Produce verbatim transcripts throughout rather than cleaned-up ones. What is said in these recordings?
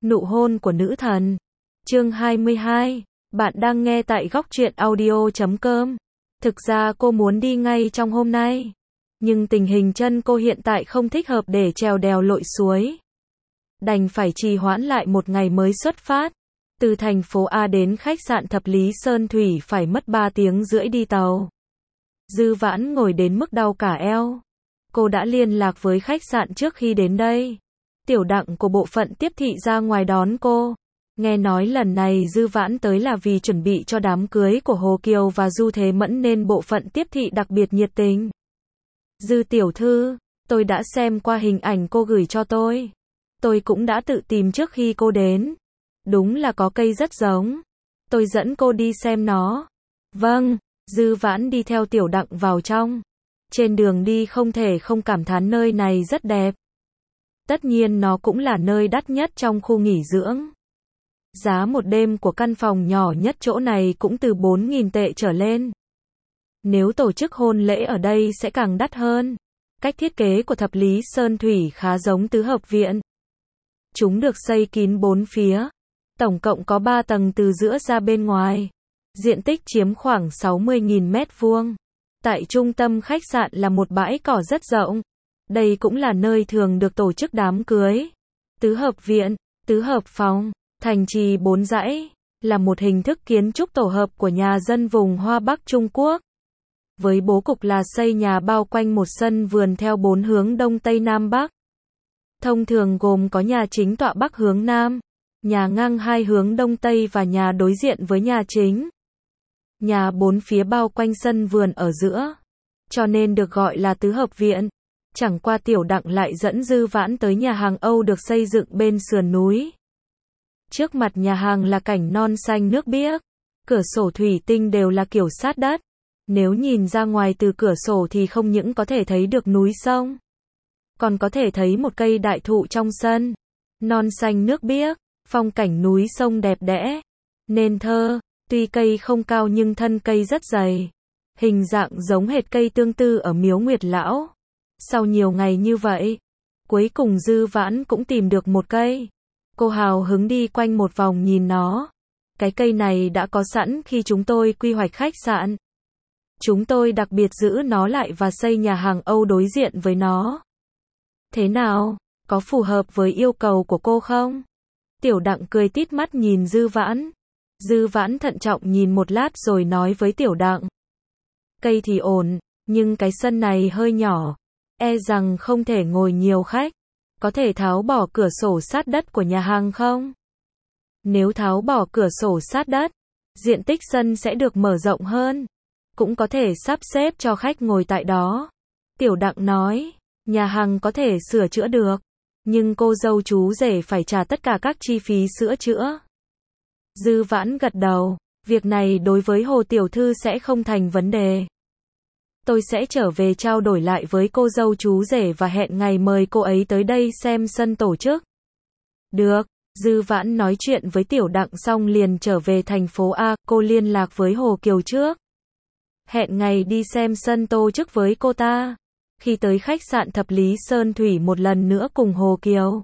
Nụ hôn của nữ thần. Chương hai mươi hai. Bạn đang nghe tại góc truyện audio chấm com. Thực ra cô muốn đi ngay trong hôm nay. Nhưng tình hình chân cô hiện tại không thích hợp để trèo đèo lội suối. Đành phải trì hoãn lại một ngày mới xuất phát. Từ thành phố A đến khách sạn Thập Lý Sơn Thủy phải mất ba tiếng rưỡi đi tàu. Dư Vãn ngồi đến mức đau cả eo. Cô đã liên lạc với khách sạn trước khi đến đây. Tiểu Đặng của bộ phận tiếp thị ra ngoài đón cô. Nghe nói lần này Dư Vãn tới là vì chuẩn bị cho đám cưới của Hồ Kiều và Du Thế Mẫn nên bộ phận tiếp thị đặc biệt nhiệt tình. Dư tiểu thư, tôi đã xem qua hình ảnh cô gửi cho tôi. Tôi cũng đã tự tìm trước khi cô đến. Đúng là có cây rất giống. Tôi dẫn cô đi xem nó. Vâng, Dư Vãn đi theo Tiểu Đặng vào trong. Trên đường đi không thể không cảm thán nơi này rất đẹp. Tất nhiên nó cũng là nơi đắt nhất trong khu nghỉ dưỡng. Giá một đêm của căn phòng nhỏ nhất chỗ này cũng từ bốn nghìn tệ trở lên. Nếu tổ chức hôn lễ ở đây sẽ càng đắt hơn. Cách thiết kế của Thập Lý Sơn Thủy khá giống tứ hợp viện. Chúng được xây kín bốn phía. Tổng cộng có ba tầng từ giữa ra bên ngoài. Diện tích chiếm khoảng sáu mươi nghìn mét vuông. Tại trung tâm khách sạn là một bãi cỏ rất rộng. Đây cũng là nơi thường được tổ chức đám cưới. Tứ hợp viện, tứ hợp phòng, thành trì bốn dãy, là một hình thức kiến trúc tổ hợp của nhà dân vùng Hoa Bắc Trung Quốc. Với bố cục là xây nhà bao quanh một sân vườn theo bốn hướng Đông Tây Nam Bắc. Thông thường gồm có nhà chính tọa Bắc hướng Nam, nhà ngang hai hướng Đông Tây và nhà đối diện với nhà chính. Nhà bốn phía bao quanh sân vườn ở giữa, cho nên được gọi là tứ hợp viện. Chẳng qua Tiểu Đặng lại dẫn Dư Vãn tới nhà hàng Âu được xây dựng bên sườn núi. Trước mặt nhà hàng là cảnh non xanh nước biếc, cửa sổ thủy tinh đều là kiểu sát đất. Nếu nhìn ra ngoài từ cửa sổ thì không những có thể thấy được núi sông, còn có thể thấy một cây đại thụ trong sân. Non xanh nước biếc, phong cảnh núi sông đẹp đẽ, nên thơ. Tuy cây không cao nhưng thân cây rất dày, hình dạng giống hệt cây tương tư ở Miếu Nguyệt Lão. Sau nhiều ngày như vậy, cuối cùng Dư Vãn cũng tìm được một cây. Cô hào hứng đi quanh một vòng nhìn nó. Cái cây này đã có sẵn khi chúng tôi quy hoạch khách sạn. Chúng tôi đặc biệt giữ nó lại và xây nhà hàng Âu đối diện với nó. Thế nào, có phù hợp với yêu cầu của cô không? Tiểu Đặng cười tít mắt nhìn Dư Vãn. Dư Vãn thận trọng nhìn một lát rồi nói với Tiểu Đặng. Cây thì ổn, nhưng cái sân này hơi nhỏ. E rằng không thể ngồi nhiều khách. Có thể tháo bỏ cửa sổ sát đất của nhà hàng không? Nếu tháo bỏ cửa sổ sát đất, diện tích sân sẽ được mở rộng hơn. Cũng có thể sắp xếp cho khách ngồi tại đó. Tiểu Đặng nói, nhà hàng có thể sửa chữa được. Nhưng cô dâu chú rể phải trả tất cả các chi phí sửa chữa. Dư Vãn gật đầu, việc này đối với Hồ Tiểu Thư sẽ không thành vấn đề. Tôi sẽ trở về trao đổi lại với cô dâu chú rể và hẹn ngày mời cô ấy tới đây xem sân tổ chức. Được, Dư Vãn nói chuyện với Tiểu Đặng xong liền trở về thành phố A, cô liên lạc với Hồ Kiều trước. Hẹn ngày đi xem sân tổ chức với cô ta. Khi tới khách sạn Thập Lý Sơn Thủy một lần nữa cùng Hồ Kiều,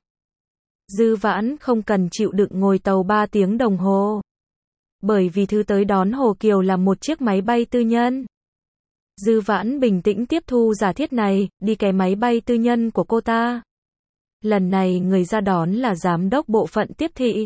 Dư Vãn không cần chịu đựng ngồi tàu ba tiếng đồng hồ. Bởi vì thứ tới đón Hồ Kiều là một chiếc máy bay tư nhân. Dư Vãn bình tĩnh tiếp thu giả thiết này, đi cái máy bay tư nhân của cô ta. Lần này người ra đón là giám đốc bộ phận tiếp thị.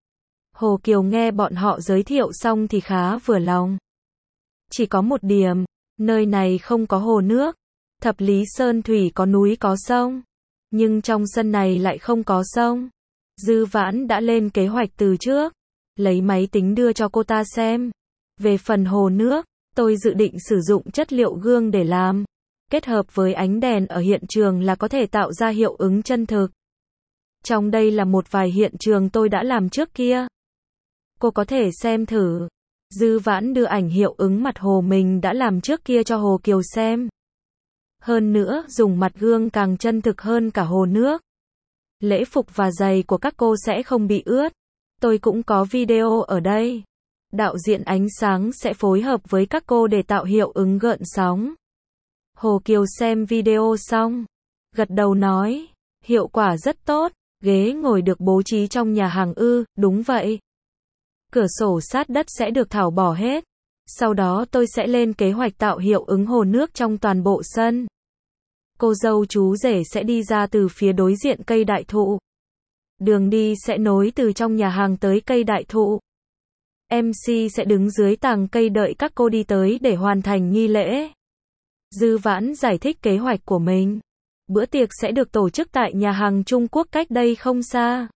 Hồ Kiều nghe bọn họ giới thiệu xong thì khá vừa lòng. Chỉ có một điểm, nơi này không có hồ nước. Thập Lý Sơn Thủy có núi có sông, nhưng trong sân này lại không có sông. Dư Vãn đã lên kế hoạch từ trước, lấy máy tính đưa cho cô ta xem. Về phần hồ nước, tôi dự định sử dụng chất liệu gương để làm. Kết hợp với ánh đèn ở hiện trường là có thể tạo ra hiệu ứng chân thực. Trong đây là một vài hiện trường tôi đã làm trước kia. Cô có thể xem thử. Dư Vãn đưa ảnh hiệu ứng mặt hồ mình đã làm trước kia cho Hồ Kiều xem. Hơn nữa, dùng mặt gương càng chân thực hơn cả hồ nước. Lễ phục và giày của các cô sẽ không bị ướt. Tôi cũng có video ở đây. Đạo diễn ánh sáng sẽ phối hợp với các cô để tạo hiệu ứng gợn sóng. Hồ Kiều xem video xong, gật đầu nói, hiệu quả rất tốt. Ghế ngồi được bố trí trong nhà hàng ư? Đúng vậy. Cửa sổ sát đất sẽ được tháo bỏ hết. Sau đó tôi sẽ lên kế hoạch tạo hiệu ứng hồ nước trong toàn bộ sân. Cô dâu chú rể sẽ đi ra từ phía đối diện cây đại thụ. Đường đi sẽ nối từ trong nhà hàng tới cây đại thụ. em xê sẽ đứng dưới tàng cây đợi các cô đi tới để hoàn thành nghi lễ. Dư Vãn giải thích kế hoạch của mình. Bữa tiệc sẽ được tổ chức tại nhà hàng Trung Quốc cách đây không xa.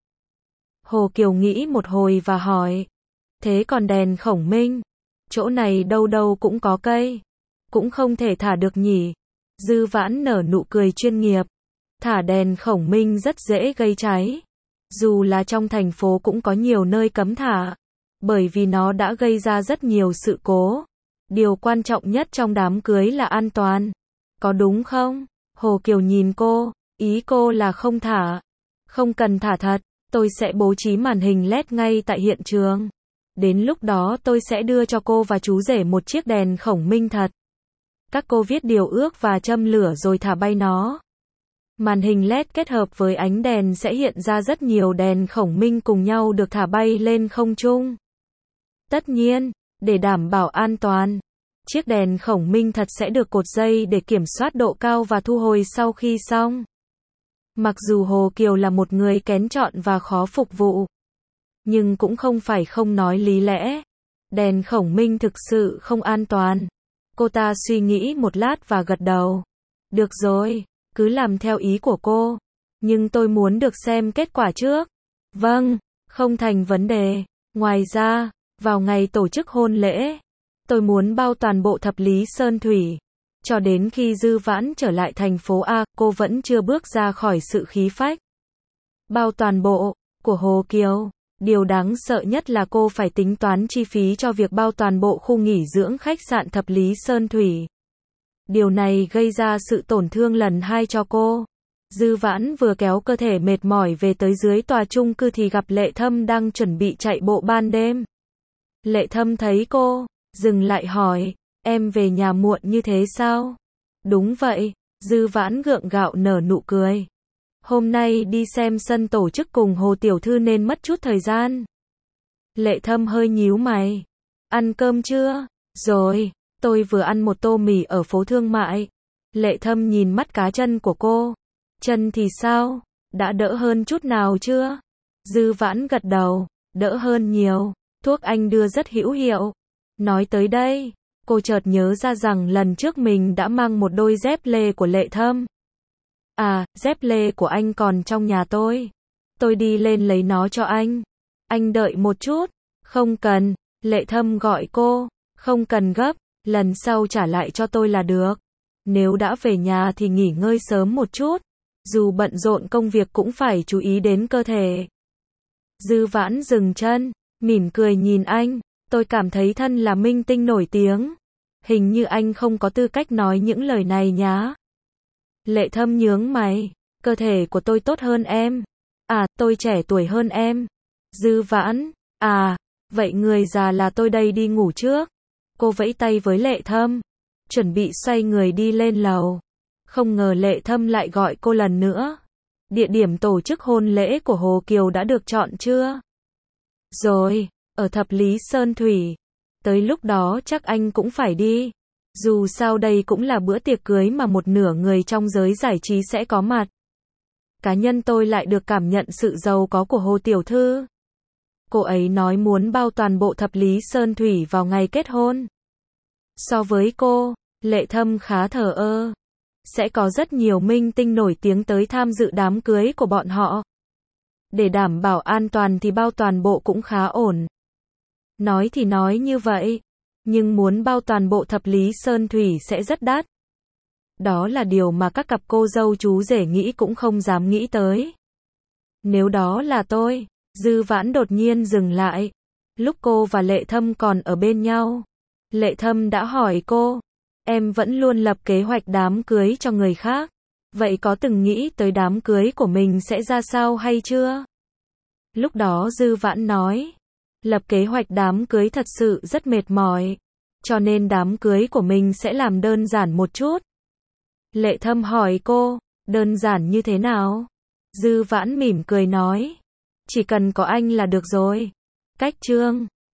Hồ Kiều nghĩ một hồi và hỏi. Thế còn đèn khổng minh? Chỗ này đâu đâu cũng có cây. Cũng không thể thả được nhỉ? Dư Vãn nở nụ cười chuyên nghiệp. Thả đèn khổng minh rất dễ gây cháy. Dù là trong thành phố cũng có nhiều nơi cấm thả. Bởi vì nó đã gây ra rất nhiều sự cố. Điều quan trọng nhất trong đám cưới là an toàn. Có đúng không? Hồ Kiều nhìn cô. Ý cô là không thả. Không cần thả thật. Tôi sẽ bố trí màn hình led ngay tại hiện trường. Đến lúc đó tôi sẽ đưa cho cô và chú rể một chiếc đèn khổng minh thật. Các cô viết điều ước và châm lửa rồi thả bay nó. Màn hình led kết hợp với ánh đèn sẽ hiện ra rất nhiều đèn khổng minh cùng nhau được thả bay lên không trung. Tất nhiên, để đảm bảo an toàn, chiếc đèn khổng minh thật sẽ được cột dây để kiểm soát độ cao và thu hồi sau khi xong. Mặc dù Hồ Kiều là một người kén chọn và khó phục vụ, nhưng cũng không phải không nói lý lẽ. Đèn khổng minh thực sự không an toàn. Cô ta suy nghĩ một lát và gật đầu. Được rồi, cứ làm theo ý của cô. Nhưng tôi muốn được xem kết quả trước. Vâng, không thành vấn đề. Ngoài ra, vào ngày tổ chức hôn lễ, tôi muốn bao toàn bộ thập lý sơn thủy. Cho đến khi Dư Vãn trở lại thành phố A, cô vẫn chưa bước ra khỏi sự khí phách. Bao toàn bộ, của Hồ Kiều. Điều đáng sợ nhất là cô phải tính toán chi phí cho việc bao toàn bộ khu nghỉ dưỡng khách sạn thập lý sơn thủy. Điều này gây ra sự tổn thương lần hai cho cô. Dư Vãn vừa kéo cơ thể mệt mỏi về tới dưới tòa chung cư thì gặp Lệ Thâm đang chuẩn bị chạy bộ ban đêm. Lệ Thâm thấy cô, dừng lại hỏi, em về nhà muộn như thế sao? Đúng vậy, Dư Vãn gượng gạo nở nụ cười. Hôm nay đi xem sân tổ chức cùng Hồ Tiểu Thư nên mất chút thời gian. Lệ Thâm hơi nhíu mày. Ăn cơm chưa? Rồi, tôi vừa ăn một tô mì ở phố thương mại. Lệ Thâm nhìn mắt cá chân của cô. Chân thì sao? Đã đỡ hơn chút nào chưa? Dư Vãn gật đầu. Đỡ hơn nhiều. Thuốc anh đưa rất hữu hiệu. Nói tới đây, cô chợt nhớ ra rằng lần trước mình đã mang một đôi dép lê của Lệ Thâm. À, dép lê của anh còn trong nhà tôi. Tôi đi lên lấy nó cho anh. Anh đợi một chút. Không cần. Lệ Thâm gọi cô. Không cần gấp. Lần sau trả lại cho tôi là được. Nếu đã về nhà thì nghỉ ngơi sớm một chút. Dù bận rộn công việc cũng phải chú ý đến cơ thể. Dư Vãn dừng chân, mỉm cười nhìn anh. Tôi cảm thấy thân là minh tinh nổi tiếng. Hình như anh không có tư cách nói những lời này nhá. Lệ Thâm nhướng mày. Cơ thể của tôi tốt hơn em. À, tôi trẻ tuổi hơn em. Dư Vãn. À, vậy người già là tôi đây, đi ngủ trước. Cô vẫy tay với Lệ Thâm. Chuẩn bị xoay người đi lên lầu. Không ngờ Lệ Thâm lại gọi cô lần nữa. Địa điểm tổ chức hôn lễ của Hồ Kiều đã được chọn chưa? Rồi, ở thập lý Sơn Thủy. Tới lúc đó chắc anh cũng phải đi. Dù sao đây cũng là bữa tiệc cưới mà một nửa người trong giới giải trí sẽ có mặt. Cá nhân tôi lại được cảm nhận sự giàu có của Hồ Tiểu Thư. Cô ấy nói muốn bao toàn bộ thập lý Sơn Thủy vào ngày kết hôn. So với cô, Lệ Thâm khá thờ ơ. Sẽ có rất nhiều minh tinh nổi tiếng tới tham dự đám cưới của bọn họ. Để đảm bảo an toàn thì bao toàn bộ cũng khá ổn. Nói thì nói như vậy, nhưng muốn bao toàn bộ thập lý Sơn Thủy sẽ rất đắt. Đó là điều mà các cặp cô dâu chú rể nghĩ cũng không dám nghĩ tới. Nếu đó là tôi, Dư Vãn đột nhiên dừng lại. Lúc cô và Lệ Thâm còn ở bên nhau, Lệ Thâm đã hỏi cô, em vẫn luôn lập kế hoạch đám cưới cho người khác. Vậy có từng nghĩ tới đám cưới của mình sẽ ra sao hay chưa? Lúc đó Dư Vãn nói, lập kế hoạch đám cưới thật sự rất mệt mỏi. Cho nên đám cưới của mình sẽ làm đơn giản một chút. Lệ Thâm hỏi cô, đơn giản như thế nào? Dư Vãn mỉm cười nói. Chỉ cần có anh là được rồi. Cách chương